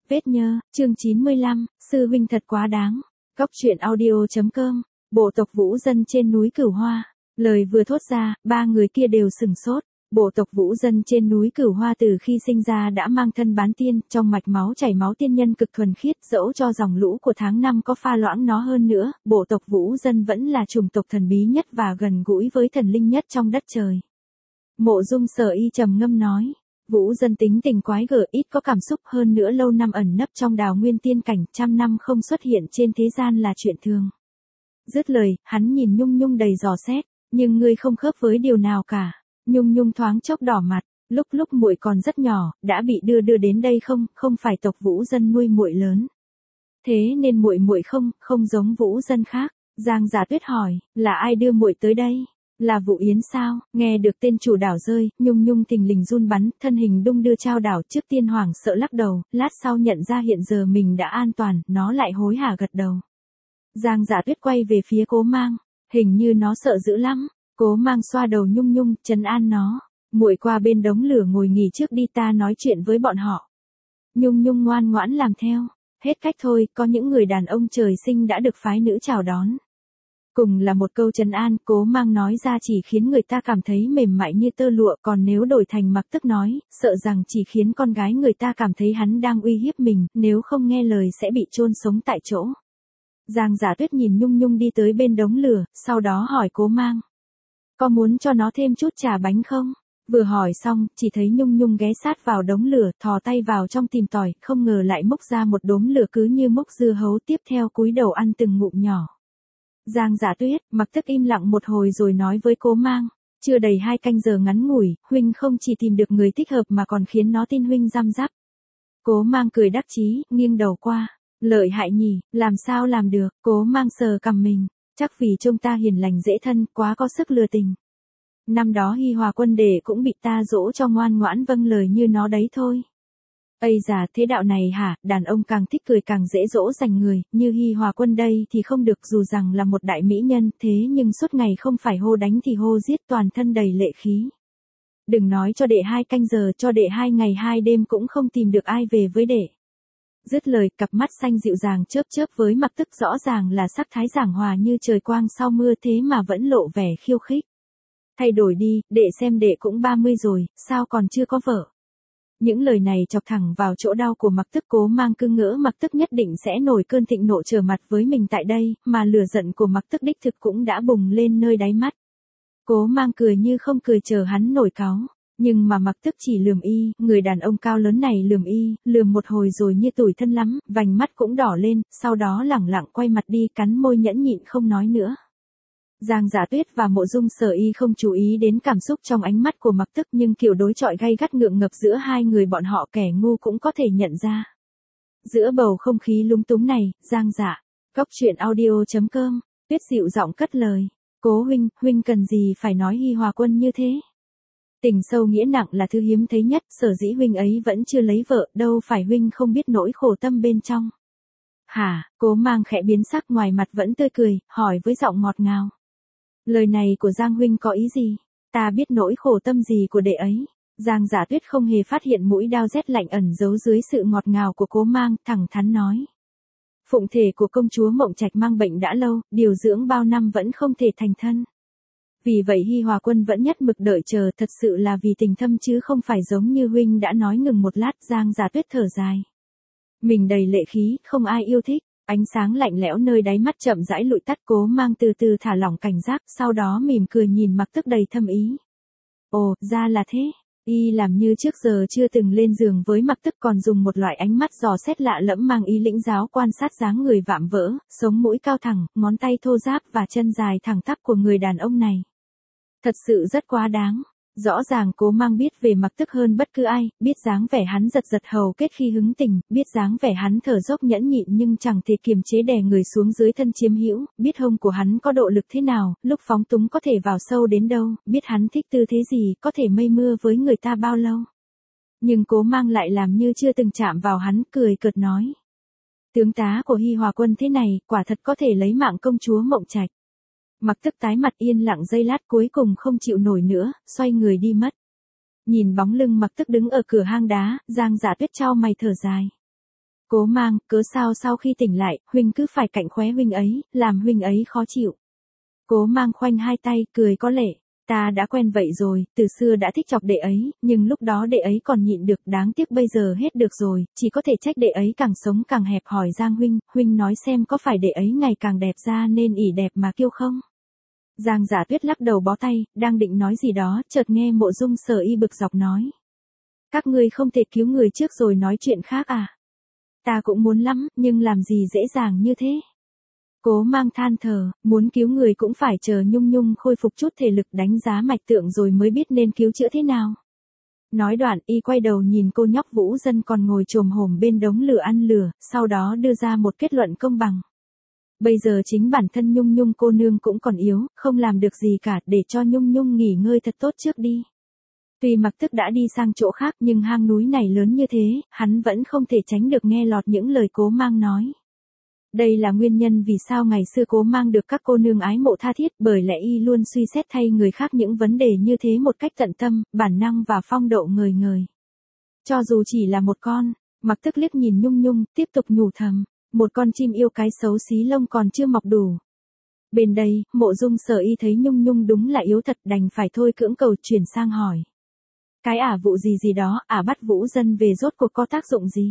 Vết nhơ, chương 95, sư huynh thật quá đáng. Góc truyện audio.com, bộ tộc Vũ Dân trên núi Cửu Hoa. Lời vừa thốt ra, ba người kia đều sửng sốt. Bộ tộc Vũ Dân trên núi Cửu Hoa từ khi sinh ra đã mang thân bán tiên, trong mạch máu chảy máu tiên nhân cực thuần khiết, dẫu cho dòng lũ của tháng năm có pha loãng nó hơn nữa, bộ tộc Vũ Dân vẫn là chủng tộc thần bí nhất và gần gũi với thần linh nhất trong đất trời. Mộ Dung Sở Y trầm ngâm nói. Vũ Dân tính tình quái gở, ít có cảm xúc, hơn nữa lâu năm ẩn nấp trong đào nguyên tiên cảnh, trăm năm không xuất hiện trên thế gian là chuyện thường. Dứt lời, hắn nhìn Nhung Nhung đầy dò xét, nhưng ngươi không khớp với điều nào cả. Nhung Nhung thoáng chốc đỏ mặt, lúc muội còn rất nhỏ, đã bị đưa đến đây không phải tộc Vũ Dân nuôi muội lớn. Thế nên muội không giống Vũ Dân khác. Giang Giả Tuyết hỏi, là ai đưa muội tới đây? Là Vũ Yến sao? Nghe được tên chủ đảo rơi, Nhung Nhung thình lình run bắn, thân hình đung đưa trao đảo, trước tiên hoảng sợ lắc đầu, lát sau nhận ra hiện giờ mình đã an toàn, nó lại hối hả gật đầu. Giang Giả Tuyết quay về phía Cố Mang, hình như nó sợ dữ lắm. Cố Mang xoa đầu Nhung Nhung, trấn an nó, muội qua bên đống lửa ngồi nghỉ trước đi, ta nói chuyện với bọn họ. Nhung Nhung ngoan ngoãn làm theo, hết cách thôi, có những người đàn ông trời sinh đã được phái nữ chào đón. Cùng là một câu trấn an, Cố Mang nói ra chỉ khiến người ta cảm thấy mềm mại như tơ lụa, còn nếu đổi thành Mặc Tức nói, sợ rằng chỉ khiến con gái người ta cảm thấy hắn đang uy hiếp mình, nếu không nghe lời sẽ bị chôn sống tại chỗ. Giang Giả Tuyết nhìn Nhung Nhung đi tới bên đống lửa, sau đó hỏi Cố Mang. Có muốn cho nó thêm chút trà bánh không? Vừa hỏi xong, chỉ thấy Nhung Nhung ghé sát vào đống lửa, thò tay vào trong tìm tỏi, không ngờ lại múc ra một đốm lửa cứ như múc dưa hấu, tiếp theo cúi đầu ăn từng ngụm nhỏ. Giang Giả Tuyết, Mặc Tức im lặng một hồi rồi nói với Cố Mang, chưa đầy 2 canh giờ ngắn ngủi, huynh không chỉ tìm được người thích hợp mà còn khiến nó tin huynh răm rắp. Cố Mang cười đắc chí, nghiêng đầu qua, lợi hại nhỉ, làm sao làm được? Cố Mang sờ cằm mình, chắc vì trông ta hiền lành dễ thân, quá có sức lừa tình. Năm đó Hi Hòa Quân Đệ cũng bị ta dỗ cho ngoan ngoãn vâng lời như nó đấy thôi. Ây già, thế đạo này hả, đàn ông càng thích cười càng dễ dỗ dành người, như Hi Hòa Quân đây thì không được, dù rằng là một đại mỹ nhân, thế nhưng suốt ngày không phải hô đánh thì hô giết, toàn thân đầy lệ khí. Đừng nói cho đệ 2 canh giờ, cho đệ 2 ngày 2 đêm cũng không tìm được ai về với đệ. Dứt lời, cặp mắt xanh dịu dàng chớp với Mặc Tức, rõ ràng là sắc thái giảng hòa như trời quang sau mưa, thế mà vẫn lộ vẻ khiêu khích. Thay đổi đi, đệ xem đệ cũng 30 rồi, sao còn chưa có vợ? Những lời này chọc thẳng vào chỗ đau của Mặc Tức. Cố Mang cứ ngỡ Mặc Tức nhất định sẽ nổi cơn thịnh nộ trở mặt với mình tại đây, mà lửa giận của Mặc Tức đích thực cũng đã bùng lên nơi đáy mắt. Cố Mang cười như không cười chờ hắn nổi cáu, nhưng mà Mặc Tức chỉ lườm y, người đàn ông cao lớn này lườm một hồi rồi như tủi thân lắm, vành mắt cũng đỏ lên, sau đó lẳng lặng quay mặt đi, cắn môi nhẫn nhịn không nói nữa. Giang Giả Tuyết và Mộ Dung Sở Y không chú ý đến cảm xúc trong ánh mắt của Mặc Tức, nhưng kiểu đối chọi gay gắt ngượng ngập giữa hai người bọn họ kẻ ngu cũng có thể nhận ra. Giữa bầu không khí lúng túng này, Giang Dạ, Góc truyện audio.com, Tuyết dịu giọng cất lời. Cố huynh cần gì phải nói Hi Hòa Quân như thế? Tình sâu nghĩa nặng là thứ hiếm thấy nhất, sở dĩ huynh ấy vẫn chưa lấy vợ, đâu phải huynh không biết nỗi khổ tâm bên trong. Hả? Cố Mang khẽ biến sắc, ngoài mặt vẫn tươi cười, hỏi với giọng ngọt ngào. Lời này của Giang huynh có ý gì? Ta biết nỗi khổ tâm gì của đệ ấy. Giang Giả Tuyết không hề phát hiện mũi đao rét lạnh ẩn giấu dưới sự ngọt ngào của Cố Mang, thẳng thắn nói. Phụng thể của công chúa Mộng Trạch mang bệnh đã lâu, điều dưỡng bao năm vẫn không thể thành thân. Vì vậy Hi Hòa Quân vẫn nhất mực đợi chờ, thật sự là vì tình thâm chứ không phải giống như huynh đã nói. Ngừng một lát, Giang Giả Tuyết thở dài. Mình đầy lệ khí, không ai yêu thích. Ánh sáng lạnh lẽo nơi đáy mắt chậm rãi lụi tắt. Cố Mang từ từ thả lỏng cảnh giác, sau đó mỉm cười nhìn Mặc Tức đầy thâm ý. Ồ, ra là thế. Y làm như trước giờ chưa từng lên giường với Mặc Tức, còn dùng một loại ánh mắt dò xét lạ lẫm mang ý lĩnh giáo quan sát dáng người vạm vỡ, sống mũi cao thẳng, ngón tay thô ráp và chân dài thẳng tắp của người đàn ông này. Thật sự rất quá đáng. Rõ ràng Cố Mang biết về Mặc Tức hơn bất cứ ai, biết dáng vẻ hắn giật hầu kết khi hứng tình, biết dáng vẻ hắn thở dốc nhẫn nhịn nhưng chẳng thể kiềm chế đè người xuống dưới thân chiếm hữu, biết hông của hắn có độ lực thế nào, lúc phóng túng có thể vào sâu đến đâu, biết hắn thích tư thế gì, có thể mây mưa với người ta bao lâu. Nhưng Cố Mang lại làm như chưa từng chạm vào hắn, cười cợt nói. Tướng tá của Hi Hòa Quân thế này, quả thật có thể lấy mạng công chúa Mộng Trạch. Mặc Tức tái mặt yên lặng giây lát, cuối cùng không chịu nổi nữa, xoay người đi mất. Nhìn bóng lưng Mặc Tức đứng ở cửa hang đá, Giang Giả Tuyết chau mày thở dài. Cố Mang, cớ sao sau khi tỉnh lại, huynh cứ phải cạnh khóe huynh ấy, làm huynh ấy khó chịu. Cố Mang khoanh hai tay, cười có lệ. Ta đã quen vậy rồi, từ xưa đã thích chọc đệ ấy, nhưng lúc đó đệ ấy còn nhịn được, đáng tiếc bây giờ hết được rồi, chỉ có thể trách đệ ấy càng sống càng hẹp hòi. Giang huynh nói xem có phải đệ ấy ngày càng đẹp ra nên ỷ đẹp mà kiêu không? Giang Giả Tuyết lắc đầu bó tay, đang định nói gì đó, chợt nghe Mộ Dung Sở Y bực dọc nói. Các ngươi không thể cứu người trước rồi nói chuyện khác à? Ta cũng muốn lắm, nhưng làm gì dễ dàng như thế? Cố Mang than thở, muốn cứu người cũng phải chờ Nhung Nhung khôi phục chút thể lực đánh giá mạch tượng rồi mới biết nên cứu chữa thế nào. Nói đoạn y quay đầu nhìn cô nhóc Vũ Dân còn ngồi chồm hổm bên đống lửa ăn lửa, sau đó đưa ra một kết luận công bằng. Bây giờ chính bản thân Nhung Nhung cô nương cũng còn yếu, không làm được gì cả, để cho Nhung Nhung nghỉ ngơi thật tốt trước đi. Tuy Mặc Tức đã đi sang chỗ khác nhưng hang núi này lớn như thế, hắn vẫn không thể tránh được nghe lọt những lời Cố Mang nói. Đây là nguyên nhân vì sao ngày xưa Cố Mang được các cô nương ái mộ tha thiết, bởi lẽ y luôn suy xét thay người khác những vấn đề như thế một cách tận tâm, bản năng và phong độ ngời ngời. Cho dù chỉ là một con, Mặc Tức liếc nhìn Nhung Nhung, tiếp tục nhủ thầm, một con chim yêu cái xấu xí lông còn chưa mọc đủ. Bên đây, Mộ Dung Sở Y thấy Nhung Nhung đúng là yếu thật, đành phải thôi cưỡng cầu chuyển sang hỏi. Cái vụ gì đó, bắt Vũ Dân về rốt cuộc có tác dụng gì?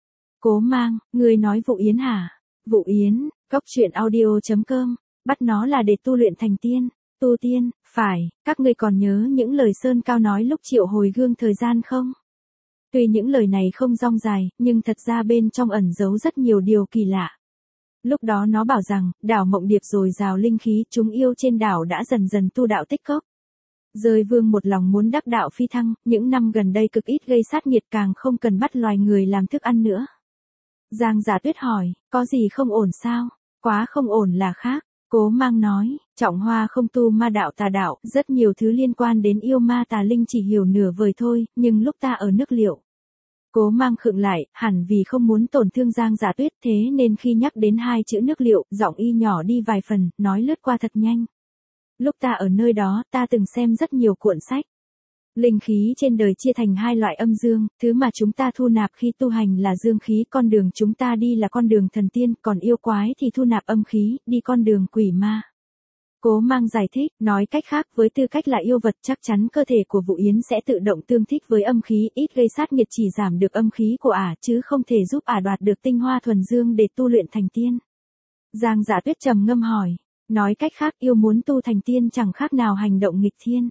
Cố Mang, ngươi nói Vụ Yến hả? Vụ Yến, Cốc Truyện Audio.com, bắt nó là để tu luyện thành tiên. Tu tiên, phải, các ngươi còn nhớ những lời Sơn Cao nói lúc triệu hồi gương thời gian không? Tuy những lời này không dong dài, nhưng thật ra bên trong ẩn giấu rất nhiều điều kỳ lạ. Lúc đó nó bảo rằng, đảo Mộng Điệp dồi dào linh khí, chúng yêu trên đảo đã dần dần tu đạo tích cốc. Rơi Vương một lòng muốn đắc đạo phi thăng, những năm gần đây cực ít gây sát nhiệt, càng không cần bắt loài người làm thức ăn nữa. Giang Giả Tuyết hỏi, có gì không ổn sao? Quá không ổn là khác. Cố Mang nói, Trọng Hoa không tu ma đạo tà đạo, rất nhiều thứ liên quan đến yêu ma tà linh chỉ hiểu nửa vời thôi, nhưng lúc ta ở nước Liệu. Cố Mang khựng lại, hẳn vì không muốn tổn thương Giang Giả Tuyết, thế nên khi nhắc đến hai chữ nước Liệu, giọng y nhỏ đi vài phần, nói lướt qua thật nhanh. Lúc ta ở nơi đó, ta từng xem rất nhiều cuộn sách. Linh khí trên đời chia thành hai loại âm dương, thứ mà chúng ta thu nạp khi tu hành là dương khí, con đường chúng ta đi là con đường thần tiên, còn yêu quái thì thu nạp âm khí, đi con đường quỷ ma. Cố Mang giải thích, nói cách khác, với tư cách là yêu vật chắc chắn cơ thể của Vụ Yến sẽ tự động tương thích với âm khí, ít gây sát nhiệt, chỉ giảm được âm khí của chứ không thể giúp đoạt được tinh hoa thuần dương để tu luyện thành tiên. Giang Giả Tuyết trầm ngâm hỏi, nói cách khác yêu muốn tu thành tiên chẳng khác nào hành động nghịch thiên.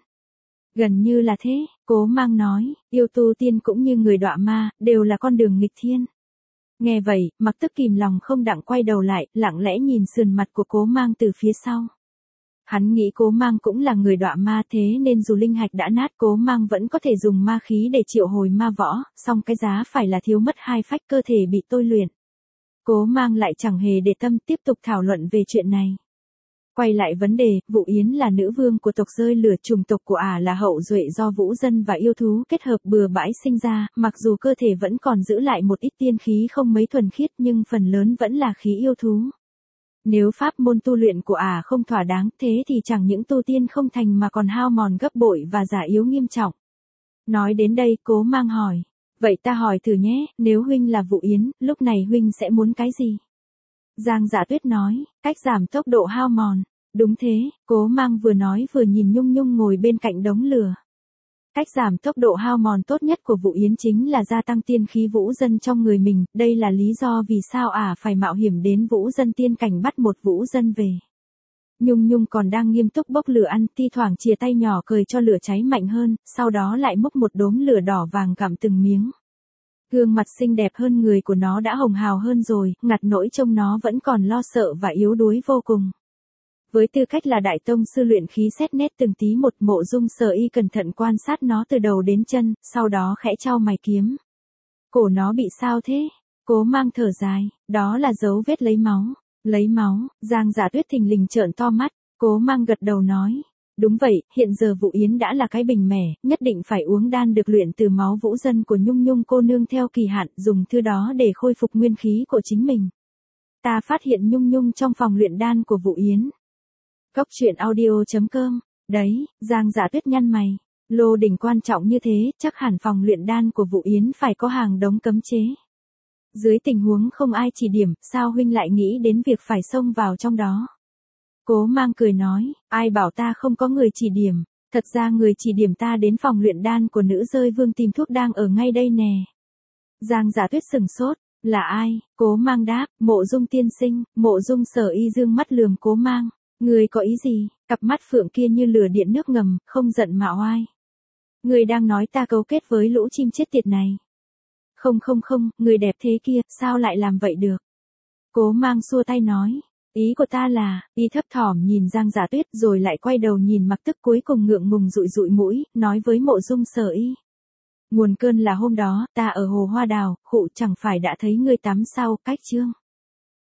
Gần như là thế, Cố Mang nói, yêu tu tiên cũng như người đọa ma, đều là con đường nghịch thiên. Nghe vậy, Mặc Tức kìm lòng không đặng quay đầu lại, lặng lẽ nhìn sườn mặt của Cố Mang từ phía sau. Hắn nghĩ Cố Mang cũng là người đọa ma, thế nên dù linh hạch đã nát Cố Mang vẫn có thể dùng ma khí để triệu hồi ma võ, song cái giá phải là thiếu mất hai phách, cơ thể bị tôi luyện. Cố Mang lại chẳng hề để tâm, tiếp tục thảo luận về chuyện này. Quay lại vấn đề, Vụ Yến là nữ vương của tộc Rơi Lửa, chủng tộc của là hậu duệ do vũ dân và yêu thú kết hợp bừa bãi sinh ra, mặc dù cơ thể vẫn còn giữ lại một ít tiên khí không mấy thuần khiết nhưng phần lớn vẫn là khí yêu thú. Nếu pháp môn tu luyện của không thỏa đáng, thế thì chẳng những tu tiên không thành mà còn hao mòn gấp bội và già yếu nghiêm trọng. Nói đến đây, Cố Mang hỏi, vậy ta hỏi thử nhé, nếu huynh là Vụ Yến, lúc này huynh sẽ muốn cái gì? Giang Giả Tuyết nói, cách giảm tốc độ hao mòn. Đúng thế, Cố Mang vừa nói vừa nhìn Nhung Nhung ngồi bên cạnh đống lửa. Cách giảm tốc độ hao mòn tốt nhất của Vụ Yến chính là gia tăng tiên khí vũ dân trong người mình, đây là lý do vì sao phải mạo hiểm đến vũ dân tiên cảnh bắt một vũ dân về. Nhung Nhung còn đang nghiêm túc bốc lửa ăn, thi thoảng chìa tay nhỏ cười cho lửa cháy mạnh hơn, sau đó lại múc một đốm lửa đỏ vàng gặm từng miếng. Gương mặt xinh đẹp hơn người của nó đã hồng hào hơn rồi, ngặt nỗi trông nó vẫn còn lo sợ và yếu đuối vô cùng. Với tư cách là đại tông sư luyện khí xét nét từng tí một, Mộ Dung Sở Y cẩn thận quan sát nó từ đầu đến chân, sau đó khẽ chau mày kiếm. Cổ nó bị sao thế? Cố Mang thở dài, đó là dấu vết lấy máu. Lấy máu, Giang Giả Tuyết thình lình trợn to mắt, Cố Mang gật đầu nói. Đúng vậy, hiện giờ Vụ Yến đã là cái bình mẻ, nhất định phải uống đan được luyện từ máu vũ dân của Nhung Nhung cô nương theo kỳ hạn, dùng thứ đó để khôi phục nguyên khí của chính mình. Ta phát hiện Nhung Nhung trong phòng luyện đan của Vụ Yến. Cốc Truyện Audio.com, đấy, Giang Giả Tuyết nhăn mày, lô đỉnh quan trọng như thế, chắc hẳn phòng luyện đan của Vụ Yến phải có hàng đống cấm chế. Dưới tình huống không ai chỉ điểm, sao huynh lại nghĩ đến việc phải xông vào trong đó? Cố Mang cười nói, ai bảo ta không có người chỉ điểm, thật ra người chỉ điểm ta đến phòng luyện đan của nữ rơi vương tìm thuốc đang ở ngay đây nè. Giang Giả Tuyết sừng sốt, là ai? Cố Mang đáp, Mộ Dung tiên sinh. Mộ Dung Sở Y dương mắt lườm Cố Mang, người có ý gì? Cặp mắt phượng kia như lửa điện nước ngầm, không giận mà oai. Người đang nói ta cấu kết với lũ chim chết tiệt này. Không, người đẹp thế kia, sao lại làm vậy được? Cố Mang xua tay nói, ý của ta là, y thấp thỏm nhìn Giang Giả Tuyết rồi lại quay đầu nhìn Mặc Tức cuối cùng ngượng ngùng dụi dụi mũi, nói với Mộ Dung Sở Y. Nguồn cơn là hôm đó, ta ở hồ hoa đào, khụ chẳng phải đã thấy ngươi tắm sau, cách chương.